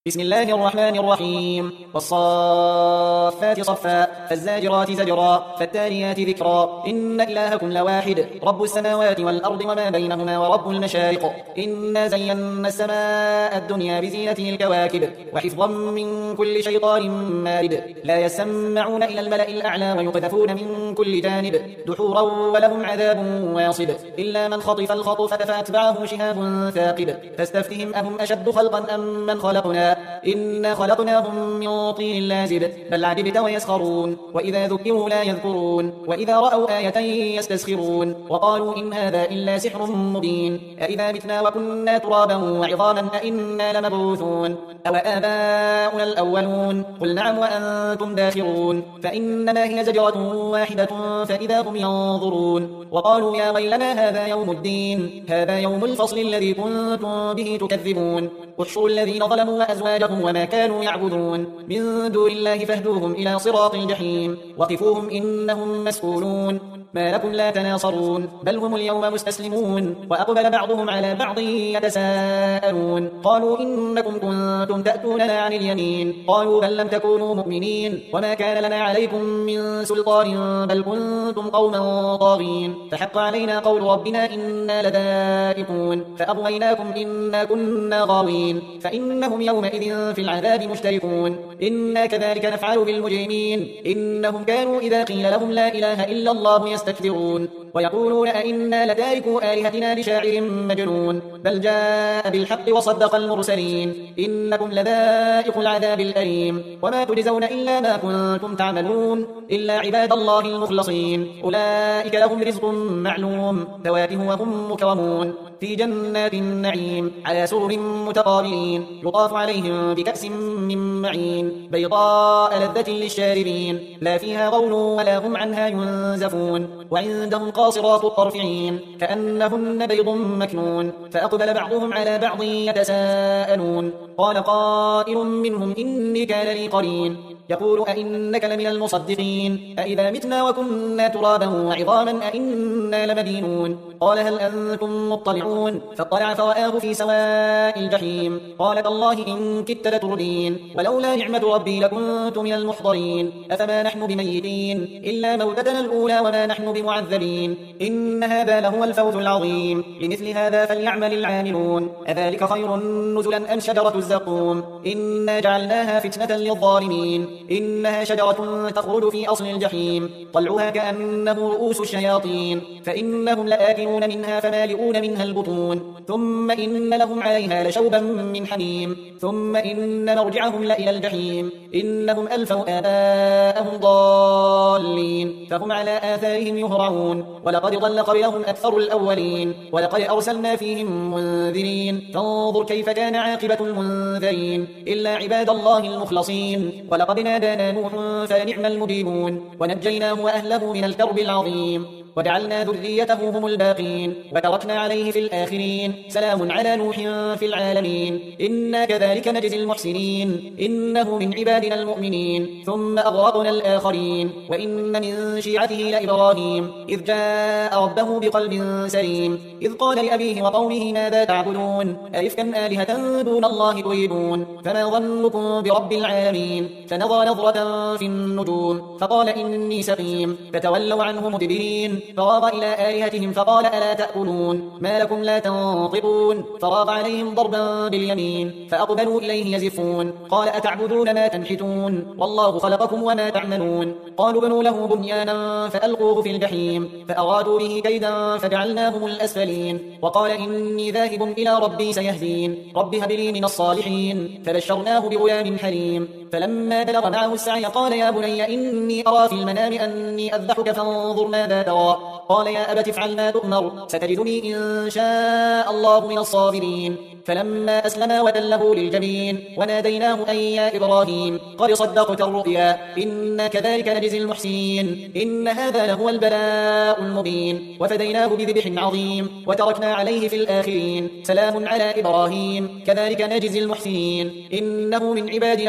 بسم الله الرحمن الرحيم والصافات صفا فالزاجرات زجرا فالتاليات ذكرا إن إلهكم لواحد رب السماوات والأرض وما بينهما ورب المشارق إنا زينا السماء الدنيا بزينة الكواكب وحفظا من كل شيطان مارد لا يسمعون إلى الملأ الأعلى ويقذفون من كل جانب دحورا ولهم عذاب واصب إلا من خطف الخطفة فأتبعه شهاب ثاقب فاستفتهم أهم أشد خلقا أم من خلقنا إنا خلقناهم من طين لازب بل عجبت ويسخرون وإذا ذكروا لا يذكرون وإذا رأوا آية يستسخرون وقالوا إن هذا إلا سحر مبين أإذا متنا وكنا ترابا وعظاما أإنا لمبعوثون أو آباؤنا الأولون قل نعم وأنتم داخرون فإنما هي زجرة واحدة فإذا هم ينظرون وقالوا يا ويلنا هذا يوم الدين هذا يوم الفصل الذي كنتم به تكذبون احشروا الذين ظلموا وأزواجهم وما كانوا يعبدون من دون الله فاهدوهم إلى صراط الجحيم وقفوهم إنهم مسؤولون ما لكم لا تناصرون بل هم اليوم مستسلمون وأقبل بعضهم على بعض يتساءلون قالوا إنكم كنتم تأتوننا عن اليمين قالوا بل لم تكونوا مؤمنين وما كان لنا عليكم من سلطان بل كنتم قوما طاغين فحق علينا قول ربنا إنا لذائقون فأغويناكم إنا كنا غاوين فإنهم يومئذ في العذاب مشتركون إنا كذلك نفعل بالمجرمين إنهم كانوا إذا قيل لهم لا إله إلا الله يستكبرون ويقولون أئنا لتاركوا آلهتنا لشاعر مجنون بل جاء بالحق وصدق المرسلين إنكم لذائق العذاب الأليم وما تجزون إلا ما كنتم تعملون إلا عباد الله المخلصين أولئك لهم رزق معلوم فواكه وهم مكرمون في جنات النعيم على سرر متقابلين يطاف عليهم بكأس من معين بيضاء لذة للشاربين لا فيها غول ولا هم عنها ينزفون وعندهم قاصرات الطرف عين كأنهن بيض مكنون فأقبل بعضهم على بعض يتساءلون قال قائل منهم إني كان لي قرين يقول أئنك لمن المصدقين أئذا متنا وكنا ترابا وعظاما أئنا لمدينون قال هل أنتم مطلعون فاطلع فرآه في سواء الجحيم قال تالله إن كدت لتردين ولولا نعمة ربي لكنت من المحضرين أفما نحن بميتين إلا موتتنا الأولى وما نحن بمعذبين إن هذا لهو الفوز العظيم لمثل هذا فليعمل العاملون أذلك خير نزلا أم شجرة الزقوم إنا جعلناها فتنة للظالمين إنها شجرة تخرج في أصل الجحيم طلعها كأنه رؤوس الشياطين فإنهم لآكلون منها فمالئون منها البطون ثم إن لهم عليها لشوبا من حميم ثم إن مرجعهم لإلى الجحيم إنهم ألفوا آباءهم ضالين فهم على آثارهم يهرعون ولقد ضل قبلهم أكثر الأولين ولقد أرسلنا فيهم منذرين فانظر كيف كان عاقبة المنذرين إلا عباد الله المخلصين ولقد نادانا نوح فنعم المجيبون ونجيناه وأهله من الكرب العظيم وجعلنا ذريته هم الباقين وتركنا عليه في الآخرين سلام على نوح في العالمين إنا كذلك نجزي المحسنين إنه من عبادنا المؤمنين ثم أغرقنا الآخرين وإن من شيعته لإبراهيم إذ جاء ربه بقلب سليم إذ قال لأبيه وقومه ماذا تعبدون أئفكا آلهة دون الله تريدون فما ظنكم برب العالمين فنظر نظرة في النجوم فقال إني سقيم فتولوا عنه مدبرين فراغ إلى آلهتهم فقال ألا تأكلون ما لكم لا تنطقون فراغ عليهم ضربا باليمين فأقبلوا إليه يزفون قال أتعبدون ما تنحتون والله خلقكم وما تعملون قالوا بنوا له بنيانا فألقوه في الجحيم فأرادوا به كيدا فجعلناهم الأسفلين وقال إني ذاهب إلى ربي سيهدين رب هب لي من الصالحين فبشرناه بغلام حليم فلما بلغ معه السعي قال يا بني إني أرى في المنام أني أذبحك فانظر ماذا ترى قال يا أبت افعل ما تؤمر ستجدني إن شاء الله من الصابرين فلما أسلما وتله للجبين وناديناه أن يا إبراهيم قد صدقت الرؤيا إنا كذلك نجزي المحسنين إن هذا لهو البلاء المبين وفديناه بذبح عظيم وتركنا عليه في الآخرين سلام على إبراهيم كذلك نجزي المحسنين إنه من عبادنا المؤمنين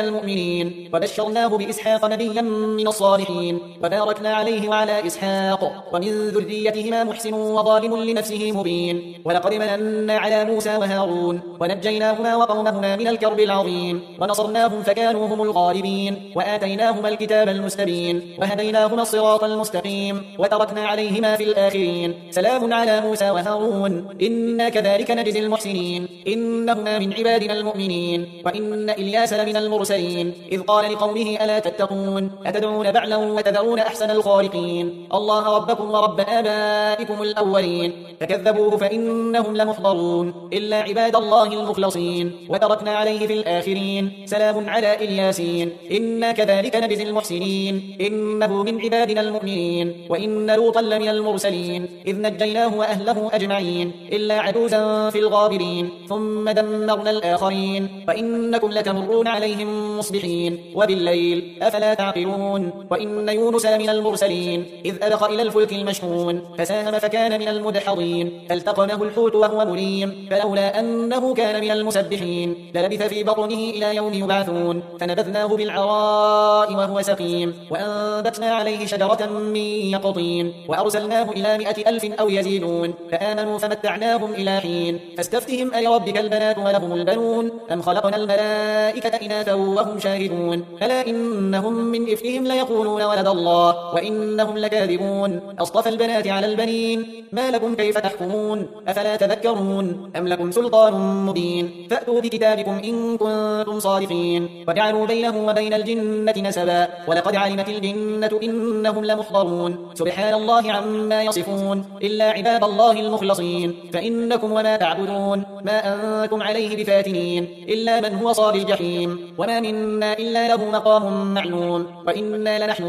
المؤمنين وبشرناه بإسحاق نبيا من الصالحين وباركنا عليه وعلى إسحاق ومن ذريتهما محسن وظالم لنفسه مبين ولقد مننا على موسى وهارون ونجيناهما وقومهما من الكرب العظيم ونصرناهم فكانوا هم الغالبين وآتيناهما الكتاب المستبين وهديناهما الصراط المستقيم وتركنا عليهما في الآخرين سلام على موسى وهارون إنا كذلك نجزي المحسنين إنهما من عبادنا المؤمنين وإن إلياس لمن المرسلين إذ قال لقومه ألا تتقون أتدعون بعلا وتذرون أحسن الخالقين الله ربكم ورب آبائكم الأولين فكذبوه فإنهم لمحضرون إلا عباد الله المخلصين وتركنا عليه في الآخرين سلام على إلياسين إنا كذلك نجزي المحسنين إنه من عبادنا المؤمنين وإن لوطا لمن المرسلين إذ نجيناه وأهله أجمعين إلا عجوزا في الغابرين ثم دمرنا الآخرين وإنكم لتمرون عليهم مصبحين وبالليل أفلا تعقلون وإن يونس لمن المرسلين إذ أبق إلى الفلك المشحون فساهم فكان من المدحضين فالتقمه الحوت وهو مليم فلولا أنه كان من المسبحين للبث في بطنه إلى يوم يبعثون فنبذناه بالعراء وهو سقيم وأنبتنا عليه شجرة من يقطين وأرسلناه إلى 100,000 أو يزيدون فآمنوا فمتعناهم إلى حين فاستفتهم ألربك البنات ولهم البنون أم خلقنا الملائكة إناثا وهم شاهدون ألا إنهم من إفكهم ليقولون ولد الله وإنهم لكاذبون أصطفى البنات على البنين ما لكم كيف تحكمون أفلا تذكرون أم لكم سلطان مبين فأتوا بكتابكم إن كنتم صادقين وجعلوا بينه وبين الجنة نسبا ولقد علمت الجنة إنهم لمحضرون سبحان الله عما يصفون إلا عباد الله المخلصين فإنكم وما تعبدون ما أنتم عليه بفاتنين إلا من هو صال الجحيم وما منا إلا له مقام معلوم وإنا لنحن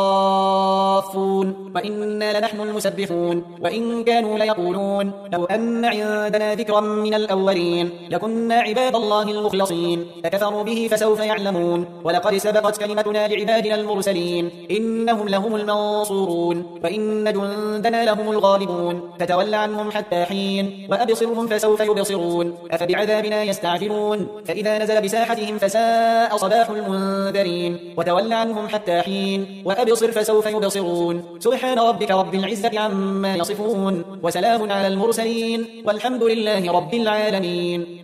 الصافون وإنا لنحن المسبحون وإن كانوا ليقولون لو أن عندنا ذكرا من الأولين لكنا عباد الله المخلصين فكفروا به فسوف يعلمون ولقد سبقت كلمتنا لعبادنا المرسلين إنهم لهم المنصورون وإن جندنا لهم الغالبون فتول عنهم حتى حين وأبصرهم فسوف يبصرون أفبعذابنا يستعجلون فإذا نزل بساحتهم فساء صباح المنذرين وتول عنهم حتى حين وأبصر فسوف يبصرون سبحان ربك رب العزة عما يصفون وسلام على المرسلين والحمد لله رب العالمين.